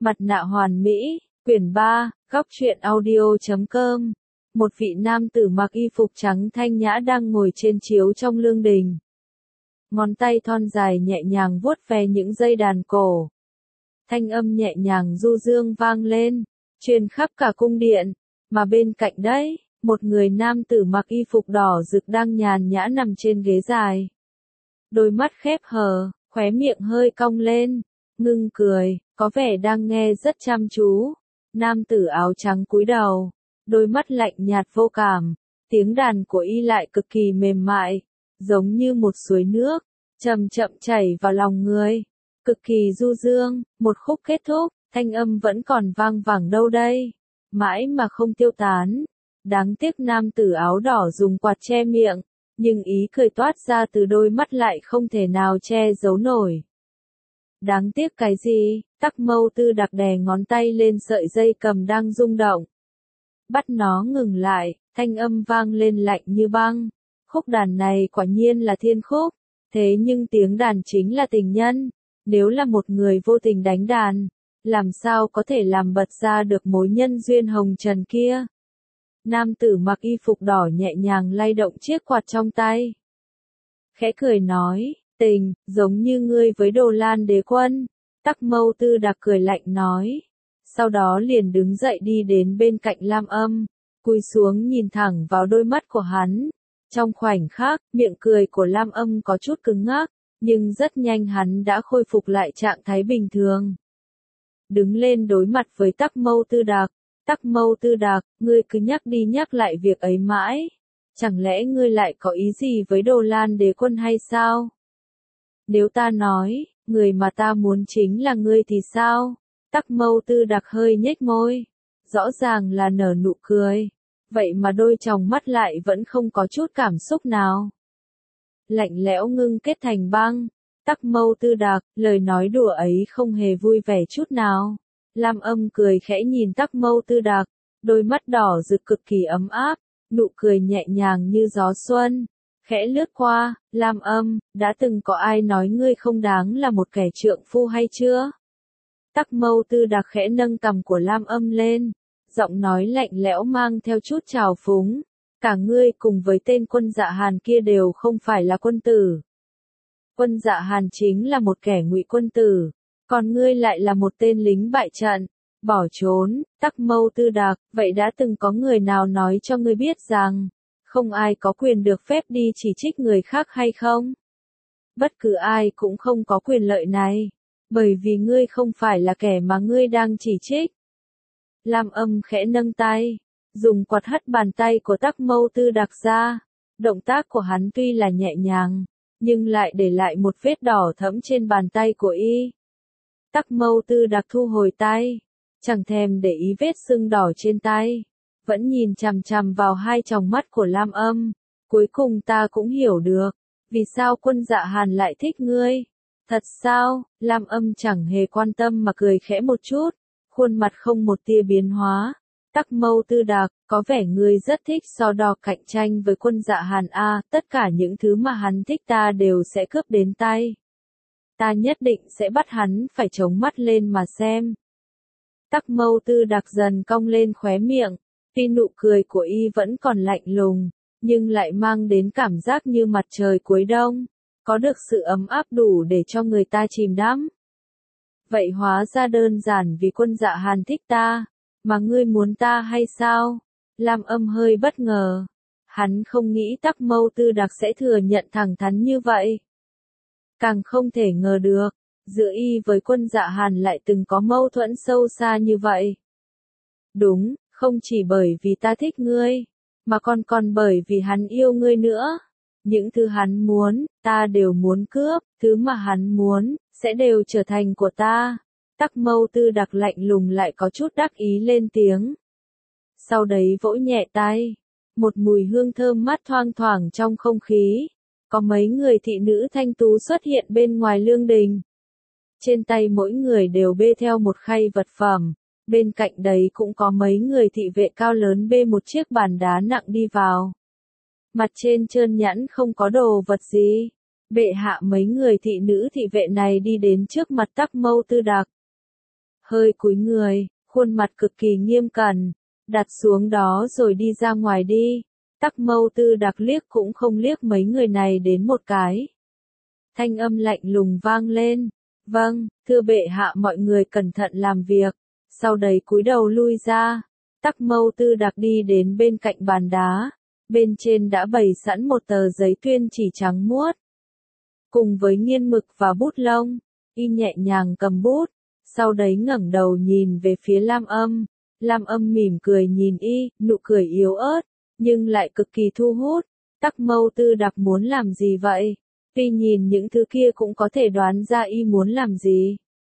Mặt nạ hoàn mỹ, quyển 3, góc truyện audio.com. Một vị nam tử mặc y phục trắng thanh nhã đang ngồi trên chiếu trong lương đình. Ngón tay thon dài nhẹ nhàng vuốt ve những dây đàn cổ. Thanh âm nhẹ nhàng du dương vang lên, truyền khắp cả cung điện, mà bên cạnh đấy, một người nam tử mặc y phục đỏ rực đang nhàn nhã nằm trên ghế dài. Đôi mắt khép hờ, khóe miệng hơi cong lên, ngưng cười, có vẻ đang nghe rất chăm chú. Nam tử áo trắng cúi đầu, đôi mắt lạnh nhạt vô cảm, tiếng đàn của y lại cực kỳ mềm mại, giống như một suối nước, chậm chậm chảy vào lòng người, cực kỳ du dương. Một khúc kết thúc, thanh âm vẫn còn vang vẳng đâu đây, mãi mà không tiêu tán. Đáng tiếc nam tử áo đỏ dùng quạt che miệng, nhưng ý cười toát ra từ đôi mắt lại không thể nào che giấu nổi. Đáng tiếc cái gì? Tắc Mâu Tư Đặc đè ngón tay lên sợi dây cầm đang rung động. Bắt nó ngừng lại, thanh âm vang lên lạnh như băng. Khúc đàn này quả nhiên là thiên khúc, thế nhưng tiếng đàn chính là tình nhân. Nếu là một người vô tình đánh đàn, làm sao có thể làm bật ra được mối nhân duyên hồng trần kia? Nam tử mặc y phục đỏ nhẹ nhàng lay động chiếc quạt trong tay. Khẽ cười nói, tình, giống như ngươi với Đồ Lan Đế Quân. Tắc Mâu Tư Đặc cười lạnh nói. Sau đó liền đứng dậy đi đến bên cạnh Lam Âm, cúi xuống nhìn thẳng vào đôi mắt của hắn. Trong khoảnh khắc, miệng cười của Lam Âm có chút cứng ngắc, nhưng rất nhanh hắn đã khôi phục lại trạng thái bình thường. Đứng lên đối mặt với Tắc Mâu Tư Đặc. Tắc Mâu Tư Đặc, ngươi cứ nhắc đi nhắc lại việc ấy mãi. Chẳng lẽ ngươi lại có ý gì với Đồ Lan Đế Quân hay sao? Nếu ta nói, người mà ta muốn chính là ngươi thì sao? Tắc Mâu Tư Đặc hơi nhếch môi. Rõ ràng là nở nụ cười. Vậy mà đôi tròng mắt lại vẫn không có chút cảm xúc nào. Lạnh lẽo ngưng kết thành băng. Tắc Mâu Tư Đặc, lời nói đùa ấy không hề vui vẻ chút nào. Lam Âm cười khẽ nhìn Tắc Mâu Tư Đặc, đôi mắt đỏ rực cực kỳ ấm áp, nụ cười nhẹ nhàng như gió xuân. Khẽ lướt qua, Lam Âm, đã từng có ai nói ngươi không đáng là một kẻ trượng phu hay chưa? Tắc Mâu Tư Đặc khẽ nâng cằm của Lam Âm lên, giọng nói lạnh lẽo mang theo chút trào phúng. Cả ngươi cùng với tên Quân Dạ Hàn kia đều không phải là quân tử. Quân Dạ Hàn chính là một kẻ ngụy quân tử, còn ngươi lại là một tên lính bại trận, bỏ trốn. Tắc Mâu Tư Đặc, vậy đã từng có người nào nói cho ngươi biết rằng, không ai có quyền được phép đi chỉ trích người khác hay không? Bất cứ ai cũng không có quyền lợi này, bởi vì ngươi không phải là kẻ mà ngươi đang chỉ trích. Lam Âm khẽ nâng tay, dùng quạt hất bàn tay của Tắc Mâu Tư Đặc ra. Động tác của hắn tuy là nhẹ nhàng, nhưng lại để lại một vết đỏ thẫm trên bàn tay của y. Tắc Mâu Tư Đặc thu hồi tay, chẳng thèm để ý vết sưng đỏ trên tay, vẫn nhìn chằm chằm vào hai tròng mắt của Lam Âm. Cuối cùng ta cũng hiểu được, vì sao Quân Dạ Hàn lại thích ngươi. Thật sao? Lam Âm chẳng hề quan tâm mà cười khẽ một chút, khuôn mặt không một tia biến hóa. Tắc Mâu Tư Đặc, có vẻ ngươi rất thích so đo cạnh tranh với Quân Dạ Hàn a, tất cả những thứ mà hắn thích ta đều sẽ cướp đến tay. Ta nhất định sẽ bắt hắn phải chống mắt lên mà xem. Tắc Mâu Tư Đặc dần cong lên khóe miệng, tuy nụ cười của y vẫn còn lạnh lùng, nhưng lại mang đến cảm giác như mặt trời cuối đông, có được sự ấm áp đủ để cho người ta chìm đắm. Vậy hóa ra đơn giản vì Quân Dạ Hàn thích ta, mà ngươi muốn ta hay sao? Lam Âm hơi bất ngờ. Hắn không nghĩ Tắc Mâu Tư Đặc sẽ thừa nhận thẳng thắn như vậy. Càng không thể ngờ được, giữa y với Quân Dạ Hàn lại từng có mâu thuẫn sâu xa như vậy. Đúng, không chỉ bởi vì ta thích ngươi, mà còn bởi vì hắn yêu ngươi nữa. Những thứ hắn muốn, ta đều muốn cướp, thứ mà hắn muốn, sẽ đều trở thành của ta. Tắc Mâu Tư Đặc lạnh lùng lại có chút đắc ý lên tiếng. Sau đấy vỗ nhẹ tay, một mùi hương thơm mát thoang thoảng trong không khí. Có mấy người thị nữ thanh tú xuất hiện bên ngoài lương đình. Trên tay mỗi người đều bê theo một khay vật phẩm, bên cạnh đấy cũng có mấy người thị vệ cao lớn bê một chiếc bàn đá nặng đi vào. Mặt trên trơn nhẵn không có đồ vật gì. Bệ hạ mấy người thị nữ thị vệ này đi đến trước mặt Tắc Mâu Tư Đặc. hơi cúi người, khuôn mặt cực kỳ nghiêm cẩn, đặt xuống đó rồi đi ra ngoài đi. Tắc Mâu Tư Đặc liếc cũng không liếc mấy người này đến một cái. Thanh âm lạnh lùng vang lên, vâng, thưa bệ hạ, mọi người cẩn thận làm việc, sau đấy cúi đầu lui ra. Tắc Mâu Tư Đặc đi đến bên cạnh bàn đá, bên trên đã bày sẵn một tờ giấy tuyên chỉ trắng muốt. Cùng với nghiên mực và bút lông, y nhẹ nhàng cầm bút, sau đấy ngẩng đầu nhìn về phía Lam Âm. Lam Âm mỉm cười nhìn y, nụ cười yếu ớt, nhưng lại cực kỳ thu hút. Tắc Mâu Tư Đặc muốn làm gì vậy? Tuy nhìn những thứ kia cũng có thể đoán ra y muốn làm gì.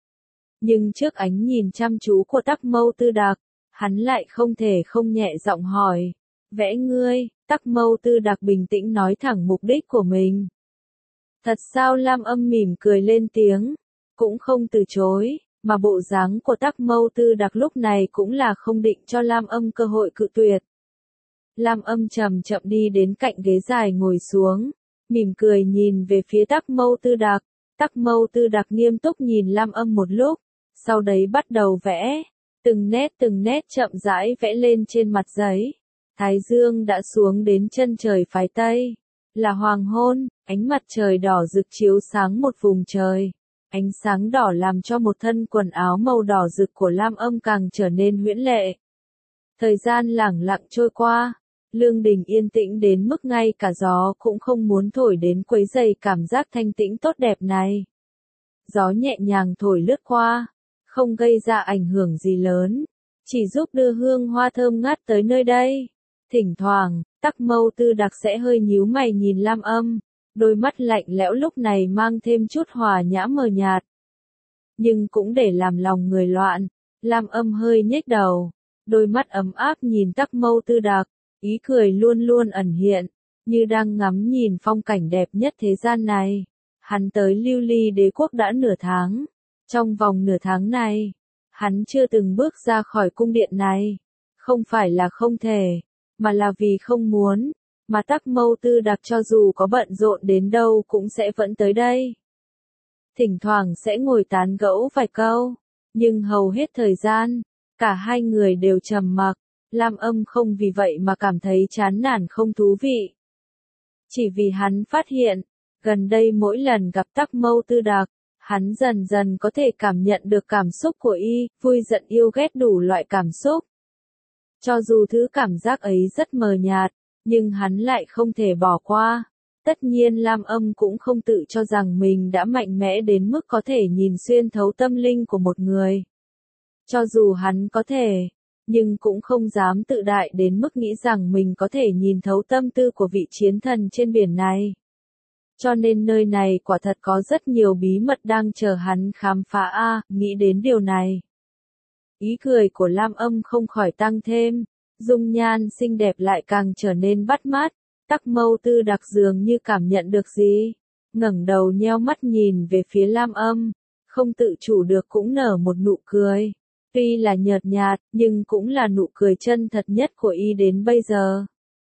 Nhưng trước ánh nhìn chăm chú của Tắc Mâu Tư Đặc, hắn lại không thể không nhẹ giọng hỏi. Vẽ ngươi, Tắc Mâu Tư Đặc bình tĩnh nói thẳng mục đích của mình. Thật sao? Lam Âm mỉm cười lên tiếng, cũng không từ chối, mà bộ dáng của Tắc Mâu Tư Đặc lúc này cũng là không định cho Lam Âm cơ hội cự tuyệt. Lam Âm chậm chậm đi đến cạnh ghế dài ngồi xuống, mỉm cười nhìn về phía Tắc Mâu Tư Đặc. Tắc Mâu Tư Đặc nghiêm túc nhìn Lam Âm một lúc, sau đấy bắt đầu vẽ, từng nét chậm rãi vẽ lên trên mặt giấy. Thái dương đã xuống đến chân trời phái Tây, là hoàng hôn, ánh mặt trời đỏ rực chiếu sáng một vùng trời. Ánh sáng đỏ làm cho một thân quần áo màu đỏ rực của Lam Âm càng trở nên huyễn lệ. Thời gian lẳng lặng trôi qua, lương đình yên tĩnh đến mức ngay cả gió cũng không muốn thổi đến quấy rầy cảm giác thanh tĩnh tốt đẹp này. Gió nhẹ nhàng thổi lướt qua, không gây ra ảnh hưởng gì lớn, chỉ giúp đưa hương hoa thơm ngát tới nơi đây. Thỉnh thoảng, Tắc Mâu Tư Đặc sẽ hơi nhíu mày nhìn Lam Âm, đôi mắt lạnh lẽo lúc này mang thêm chút hòa nhã mờ nhạt. Nhưng cũng để làm lòng người loạn, Lam Âm hơi nhếch đầu, đôi mắt ấm áp nhìn Tắc Mâu Tư Đặc, ý cười luôn luôn ẩn hiện, như đang ngắm nhìn phong cảnh đẹp nhất thế gian này. Hắn tới Lưu Ly Đế quốc đã nửa tháng, trong vòng nửa tháng này, hắn chưa từng bước ra khỏi cung điện này, không phải là không thể, mà là vì không muốn, mà Tắc Mâu Tư Đặc cho dù có bận rộn đến đâu cũng sẽ vẫn tới đây. Thỉnh thoảng sẽ ngồi tán gẫu vài câu, nhưng hầu hết thời gian, cả hai người đều trầm mặc. Lam Âm không vì vậy mà cảm thấy chán nản không thú vị. Chỉ vì hắn phát hiện, gần đây mỗi lần gặp Tắc Mâu Tư Đặc, hắn dần dần có thể cảm nhận được cảm xúc của y, vui giận yêu ghét đủ loại cảm xúc. Cho dù thứ cảm giác ấy rất mờ nhạt, nhưng hắn lại không thể bỏ qua. Tất nhiên Lam Âm cũng không tự cho rằng mình đã mạnh mẽ đến mức có thể nhìn xuyên thấu tâm linh của một người. Cho dù hắn có thể, nhưng cũng không dám tự đại đến mức nghĩ rằng mình có thể nhìn thấu tâm tư của vị chiến thần trên biển này. Cho nên nơi này quả thật có rất nhiều bí mật đang chờ hắn khám phá nghĩ đến điều này. Ý cười của Lam Âm không khỏi tăng thêm, dung nhan xinh đẹp lại càng trở nên bắt mắt. Tắc Mâu Tư Đặc dường như cảm nhận được gì, ngẩng đầu nheo mắt nhìn về phía Lam Âm, không tự chủ được cũng nở một nụ cười. Tuy là nhợt nhạt, nhưng cũng là nụ cười chân thật nhất của y đến bây giờ.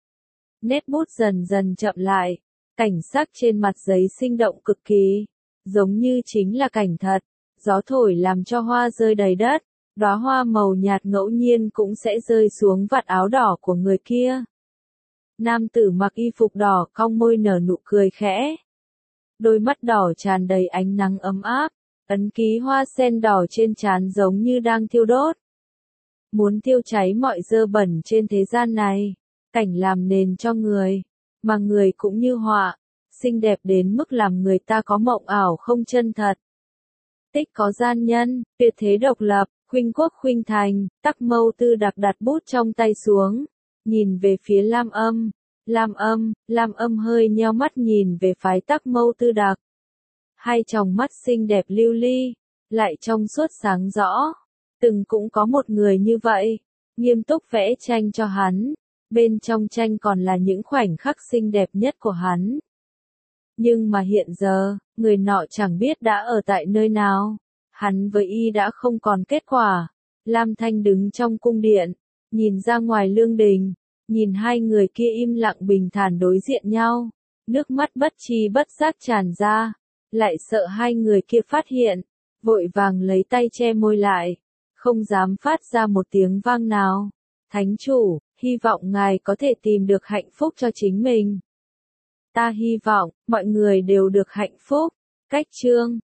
Nét bút dần dần chậm lại, cảnh sắc trên mặt giấy sinh động cực kỳ, giống như chính là cảnh thật. Gió thổi làm cho hoa rơi đầy đất, đóa hoa màu nhạt ngẫu nhiên cũng sẽ rơi xuống vạt áo đỏ của người kia. Nam tử mặc y phục đỏ cong môi nở nụ cười khẽ. Đôi mắt đỏ tràn đầy ánh nắng ấm áp, ấn ký hoa sen đỏ trên trán giống như đang thiêu đốt. Muốn thiêu cháy mọi dơ bẩn trên thế gian này, cảnh làm nền cho người, mà người cũng như họa, xinh đẹp đến mức làm người ta có mộng ảo không chân thật. Tích có gian nhân, tuyệt thế độc lập, khuynh quốc khuynh thành. Tắc Mâu Tư Đặc đặt bút trong tay xuống, nhìn về phía Lam Âm. Lam Âm hơi nheo mắt nhìn về phái Tắc Mâu Tư Đặc. Hai tròng mắt xinh đẹp lưu ly, lại trong suốt sáng rõ. Từng cũng có một người như vậy, nghiêm túc vẽ tranh cho hắn. Bên trong tranh còn là những khoảnh khắc xinh đẹp nhất của hắn. Nhưng mà hiện giờ, người nọ chẳng biết đã ở tại nơi nào. Hắn với y đã không còn kết quả. Lam Thanh đứng trong cung điện, nhìn ra ngoài lương đình, nhìn hai người kia im lặng bình thản đối diện nhau. Nước mắt bất tri bất giác tràn ra, lại sợ hai người kia phát hiện, vội vàng lấy tay che môi lại. không dám phát ra một tiếng vang nào. Thánh chủ, hy vọng ngài có thể tìm được hạnh phúc cho chính mình. Ta hy vọng, mọi người đều được hạnh phúc. Cách chương